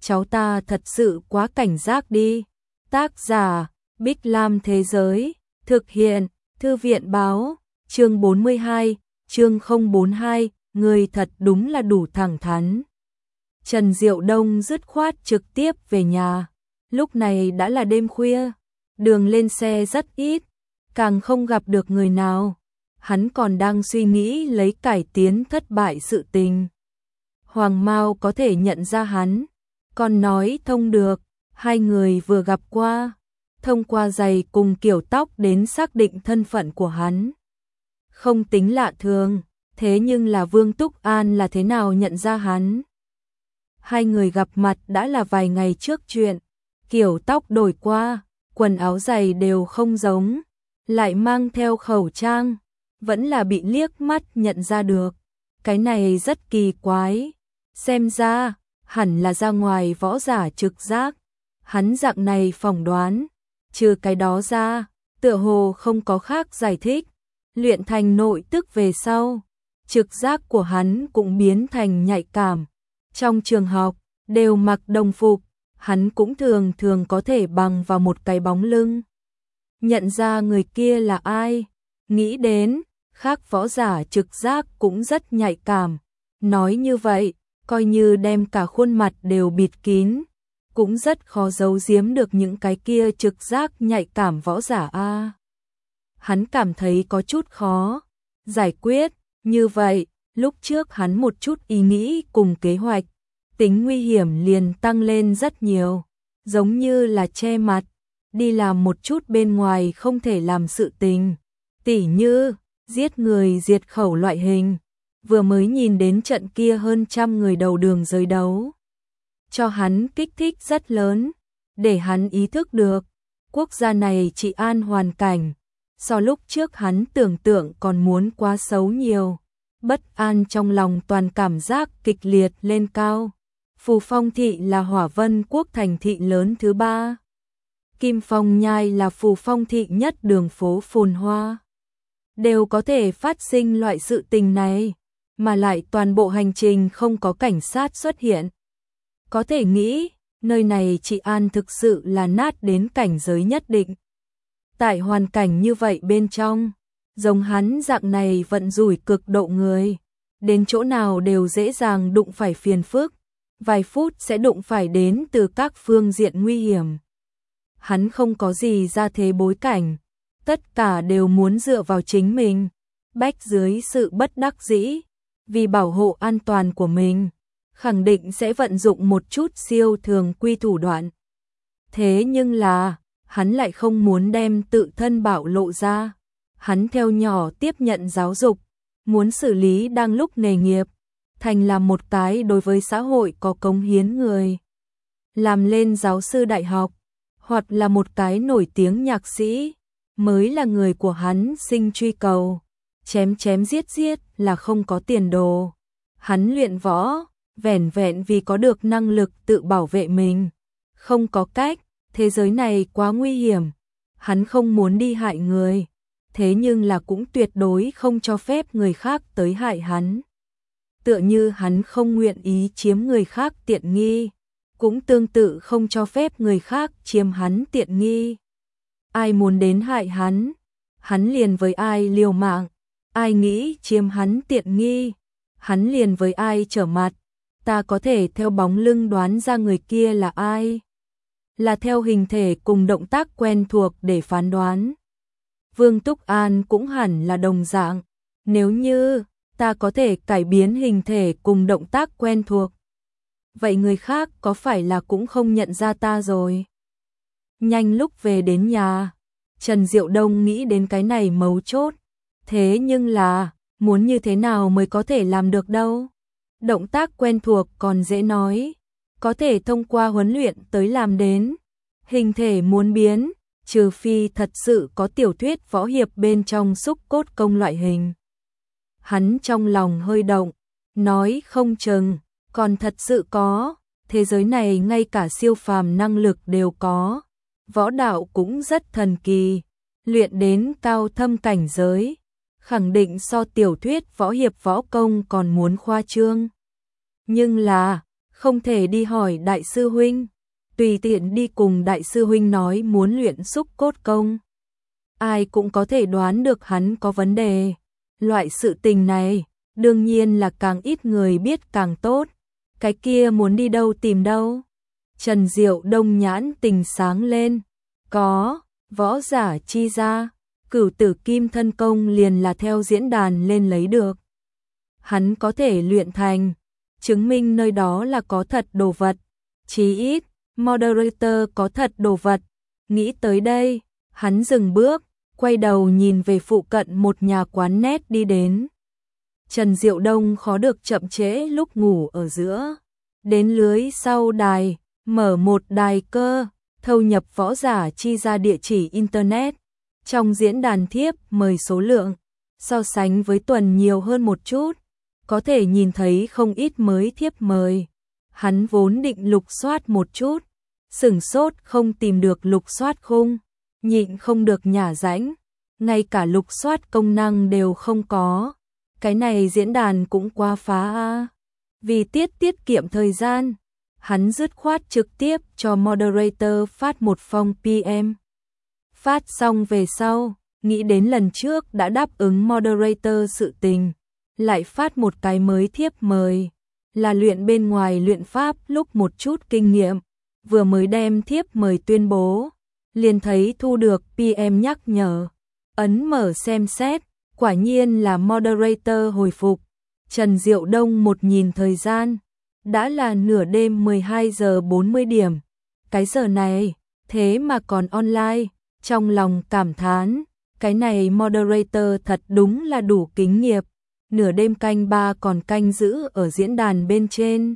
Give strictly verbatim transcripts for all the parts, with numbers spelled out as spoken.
cháu ta thật sự quá cảnh giác đi. Tác giả, Bích Lam Thế Giới, thực hiện, Thư viện Báo, chương bốn mươi hai, chương không bốn hai, người thật đúng là đủ thẳng thắn. Trần Diệu Đông dứt khoát trực tiếp về nhà, lúc này đã là đêm khuya, đường lên xe rất ít, càng không gặp được người nào. Hắn còn đang suy nghĩ lấy cải tiến thất bại sự tình. Hoàng Mao có thể nhận ra hắn, còn nói thông được, hai người vừa gặp qua, thông qua giày cùng kiểu tóc đến xác định thân phận của hắn. Không tính lạ thường, thế nhưng là Vương Túc An là thế nào nhận ra hắn? Hai người gặp mặt đã là vài ngày trước chuyện, kiểu tóc đổi qua, quần áo giày đều không giống, lại mang theo khẩu trang, vẫn là bị liếc mắt nhận ra được. Cái này rất kỳ quái, xem ra, hẳn là ra ngoài võ giả trực giác. Hắn dạng này phỏng đoán, trừ cái đó ra, tựa hồ không có khác giải thích. Luyện thành nội tức về sau, trực giác của hắn cũng biến thành nhạy cảm. Trong trường học, đều mặc đồng phục, hắn cũng thường thường có thể bằng vào một cái bóng lưng nhận ra người kia là ai. Nghĩ đến, khác võ giả trực giác cũng rất nhạy cảm. Nói như vậy, coi như đem cả khuôn mặt đều bịt kín, cũng rất khó giấu giếm được những cái kia trực giác nhạy cảm võ giả a. Hắn cảm thấy có chút khó giải quyết, như vậy, lúc trước hắn một chút ý nghĩ cùng kế hoạch, tính nguy hiểm liền tăng lên rất nhiều, giống như là che mặt, đi làm một chút bên ngoài không thể làm sự tình, tỉ như giết người diệt khẩu loại hình. Vừa mới nhìn đến trận kia hơn trăm người đầu đường giới đấu, cho hắn kích thích rất lớn, để hắn ý thức được, quốc gia này trị an hoàn cảnh, so lúc trước hắn tưởng tượng còn muốn quá xấu nhiều. Bất an trong lòng toàn cảm giác kịch liệt lên cao. Phù Phong thị là Hỏa Vân quốc thành thị lớn thứ ba. Kim Phong Nhai là Phù Phong thị nhất đường phố phồn hoa. Đều có thể phát sinh loại sự tình này, mà lại toàn bộ hành trình không có cảnh sát xuất hiện. Có thể nghĩ, nơi này trị an thực sự là nát đến cảnh giới nhất định. Tại hoàn cảnh như vậy bên trong, giống hắn dạng này vận rủi cực độ người, đến chỗ nào đều dễ dàng đụng phải phiền phức, vài phút sẽ đụng phải đến từ các phương diện nguy hiểm. Hắn không có gì ra thế bối cảnh, tất cả đều muốn dựa vào chính mình, bách dưới sự bất đắc dĩ, vì bảo hộ an toàn của mình, khẳng định sẽ vận dụng một chút siêu thường quy thủ đoạn. Thế nhưng là, hắn lại không muốn đem tự thân bạo lộ ra. Hắn theo nhỏ tiếp nhận giáo dục, muốn xử lý đang lúc nghề nghiệp, thành làm một cái đối với xã hội có cống hiến người. Làm lên giáo sư đại học, hoặc là một cái nổi tiếng nhạc sĩ, mới là người của hắn sinh truy cầu. Chém chém giết giết là không có tiền đồ. Hắn luyện võ, vẻn vẹn vì có được năng lực tự bảo vệ mình. Không có cách, thế giới này quá nguy hiểm. Hắn không muốn đi hại người, thế nhưng là cũng tuyệt đối không cho phép người khác tới hại hắn. Tựa như hắn không nguyện ý chiếm người khác tiện nghi, cũng tương tự không cho phép người khác chiếm hắn tiện nghi. Ai muốn đến hại hắn, hắn liền với ai liều mạng, ai nghĩ chiếm hắn tiện nghi, hắn liền với ai trở mặt. Ta có thể theo bóng lưng đoán ra người kia là ai, là theo hình thể cùng động tác quen thuộc để phán đoán. Vương Túc An cũng hẳn là đồng dạng, nếu như ta có thể cải biến hình thể cùng động tác quen thuộc, vậy người khác có phải là cũng không nhận ra ta rồi? Nhanh lúc về đến nhà, Trần Diệu Đông nghĩ đến cái này mấu chốt, thế nhưng là, muốn như thế nào mới có thể làm được đâu? Động tác quen thuộc còn dễ nói, có thể thông qua huấn luyện tới làm đến. Hình thể muốn biến, trừ phi thật sự có tiểu thuyết võ hiệp bên trong xúc cốt công loại hình. Hắn trong lòng hơi động, nói không chừng, còn thật sự có, thế giới này ngay cả siêu phàm năng lực đều có. Võ đạo cũng rất thần kỳ, luyện đến cao thâm cảnh giới, khẳng định so tiểu thuyết võ hiệp võ công còn muốn khoa trương. Nhưng là, không thể đi hỏi đại sư huynh, tùy tiện đi cùng đại sư huynh nói muốn luyện xúc cốt công. Ai cũng có thể đoán được hắn có vấn đề. Loại sự tình này, đương nhiên là càng ít người biết càng tốt. Cái kia muốn đi đâu tìm đâu? Trần Diệu Đông nhãn tình sáng lên. Có, võ giả chi ra, Cửu Tử Kim Thân Công liền là theo diễn đàn lên lấy được. Hắn có thể luyện thành, chứng minh nơi đó là có thật đồ vật. Chí ít, moderator có thật đồ vật. Nghĩ tới đây, hắn dừng bước, quay đầu nhìn về phụ cận một nhà quán net đi đến. Trần Diệu Đông khó được chậm trễ lúc ngủ ở giữa. Đến lưới sau đài, mở một đài cơ, thâu nhập võ giả chi ra địa chỉ internet. Trong diễn đàn thiếp mời số lượng, so sánh với tuần nhiều hơn một chút, có thể nhìn thấy không ít mới thiếp mời. Hắn vốn định lục soát một chút, sửng sốt không tìm được lục soát khung, nhịn không được nhả rãnh, ngay cả lục soát công năng đều không có. Cái này diễn đàn cũng quá phá a. Vì tiết tiết kiệm thời gian, hắn dứt khoát trực tiếp cho moderator phát một phong pê em. Phát xong về sau, nghĩ đến lần trước đã đáp ứng moderator sự tình, lại phát một cái mới thiếp mời, là luyện bên ngoài luyện pháp lúc một chút kinh nghiệm, vừa mới đem thiếp mời tuyên bố, liền thấy thu được pê em nhắc nhở, ấn mở xem xét, quả nhiên là moderator hồi phục. Trần Diệu Đông một nhìn thời gian, đã là nửa đêm mười hai giờ bốn mươi điểm, cái giờ này, thế mà còn online, trong lòng cảm thán, cái này moderator thật đúng là đủ kinh nghiệm, nửa đêm canh ba còn canh giữ ở diễn đàn bên trên.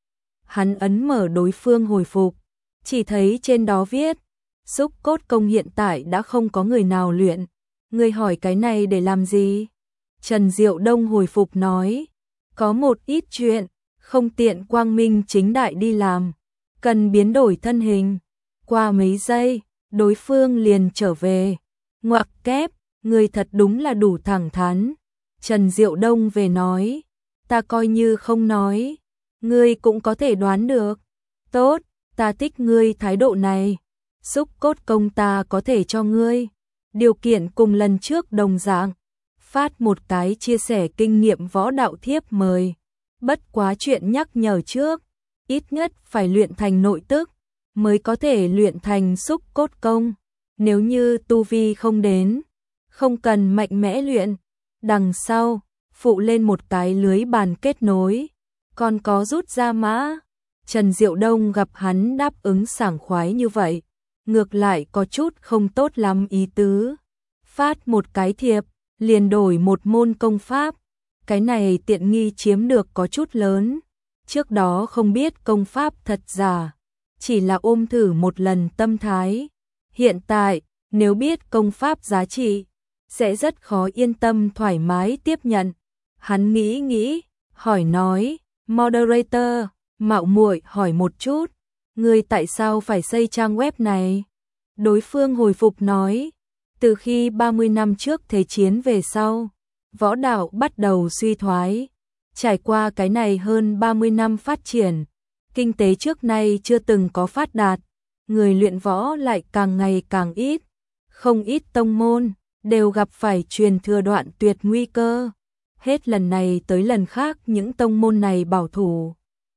Hắn ấn mở đối phương hồi phục, chỉ thấy trên đó viết, xúc cốt công hiện tại đã không có người nào luyện, người hỏi cái này để làm gì? Trần Diệu Đông hồi phục nói, có một ít chuyện, không tiện quang minh chính đại đi làm, cần biến đổi thân hình. Qua mấy giây, đối phương liền trở về, ngoặc kép, người thật đúng là đủ thẳng thắn. Trần Diệu Đông về nói, ta coi như không nói, ngươi cũng có thể đoán được. Tốt, ta thích ngươi thái độ này, xúc cốt công ta có thể cho ngươi. Điều kiện cùng lần trước đồng dạng, phát một cái chia sẻ kinh nghiệm võ đạo thiếp mời. Bất quá chuyện nhắc nhở trước, ít nhất phải luyện thành nội tức, mới có thể luyện thành xúc cốt công. Nếu như tu vi không đến, không cần mạnh mẽ luyện. Đằng sau, phụ lên một cái lưới bàn kết nối, còn có rút ra mã. Trần Diệu Đông gặp hắn đáp ứng sảng khoái như vậy, ngược lại có chút không tốt lắm ý tứ. Phát một cái thiệp, liền đổi một môn công pháp. Cái này tiện nghi chiếm được có chút lớn. Trước đó không biết công pháp thật giả, chỉ là ôm thử một lần tâm thái. Hiện tại, nếu biết công pháp giá trị, sẽ rất khó yên tâm thoải mái tiếp nhận. Hắn nghĩ nghĩ, hỏi nói, moderator, mạo muội hỏi một chút, người tại sao phải xây trang web này? Đối phương hồi phục nói, từ khi ba mươi năm trước thế chiến về sau, võ đạo bắt đầu suy thoái. Trải qua cái này hơn ba mươi năm phát triển, kinh tế trước nay chưa từng có phát đạt, người luyện võ lại càng ngày càng ít. Không ít tông môn đều gặp phải truyền thừa đoạn tuyệt nguy cơ. Hết lần này tới lần khác những tông môn này bảo thủ,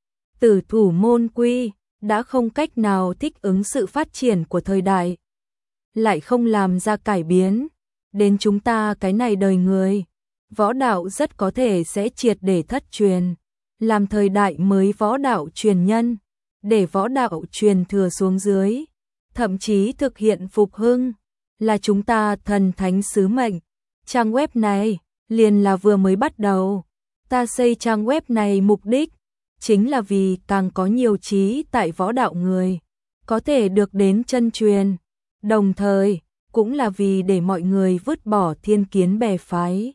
tử thủ môn quy, đã không cách nào thích ứng sự phát triển của thời đại, lại không làm ra cải biến. Đến chúng ta cái này đời người, võ đạo rất có thể sẽ triệt để thất truyền, làm thời đại mới võ đạo truyền nhân, để võ đạo truyền thừa xuống dưới, thậm chí thực hiện phục hưng, là chúng ta thần thánh sứ mệnh. Trang web này liền là vừa mới bắt đầu. Ta xây trang web này mục đích chính là vì càng có nhiều trí tại võ đạo người có thể được đến chân truyền, đồng thời cũng là vì để mọi người vứt bỏ thiên kiến bè phái,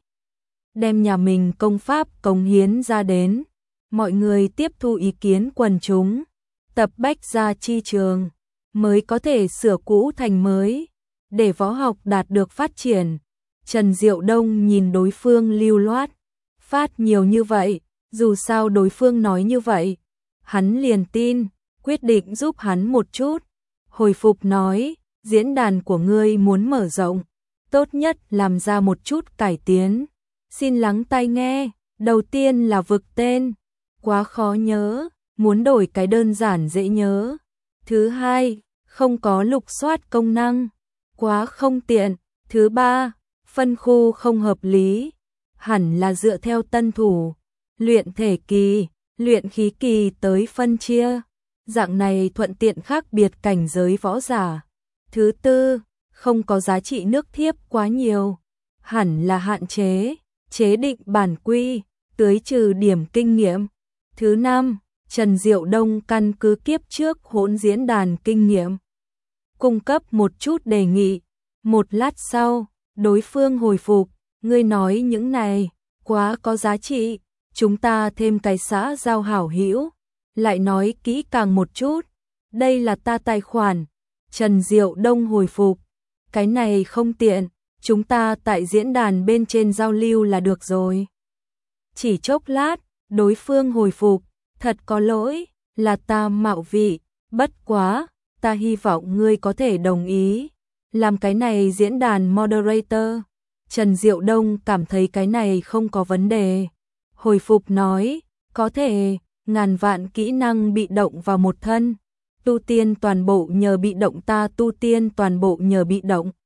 đem nhà mình công pháp cống hiến ra đến, mọi người tiếp thu ý kiến quần chúng, tập bách ra chi trường, mới có thể sửa cũ thành mới, để võ học đạt được phát triển. Trần Diệu Đông nhìn đối phương lưu loát, phát nhiều như vậy, dù sao đối phương nói như vậy, hắn liền tin, quyết định giúp hắn một chút. Hồi phục nói, diễn đàn của ngươi muốn mở rộng, tốt nhất làm ra một chút cải tiến. Xin lắng tai nghe, đầu tiên là vực tên, quá khó nhớ, muốn đổi cái đơn giản dễ nhớ. Thứ hai, không có lục soát công năng, quá không tiện. Thứ ba, phân khu không hợp lý, hẳn là dựa theo tân thủ, luyện thể kỳ, luyện khí kỳ tới phân chia, dạng này thuận tiện khác biệt cảnh giới võ giả. Thứ tư, không có giá trị nước thiếp quá nhiều, hẳn là hạn chế, chế định bản quy, tưới trừ điểm kinh nghiệm. Thứ năm, Trần Diệu Đông căn cứ kiếp trước hỗn diễn đàn kinh nghiệm, cung cấp một chút đề nghị. Một lát sau, đối phương hồi phục, ngươi nói những này quá có giá trị, chúng ta thêm cái xã giao hảo hữu, lại nói kỹ càng một chút, đây là ta tài khoản. Trần Diệu Đông hồi phục, cái này không tiện, chúng ta tại diễn đàn bên trên giao lưu là được rồi. Chỉ chốc lát, đối phương hồi phục, thật có lỗi, là ta mạo vị, bất quá, ta hy vọng ngươi có thể đồng ý làm cái này diễn đàn moderator. Trần Diệu Đông cảm thấy cái này không có vấn đề. Hồi phục nói, có thể, ngàn vạn kỹ năng bị động vào một thân. Tu tiên toàn bộ nhờ bị động, ta tu tiên toàn bộ nhờ bị động.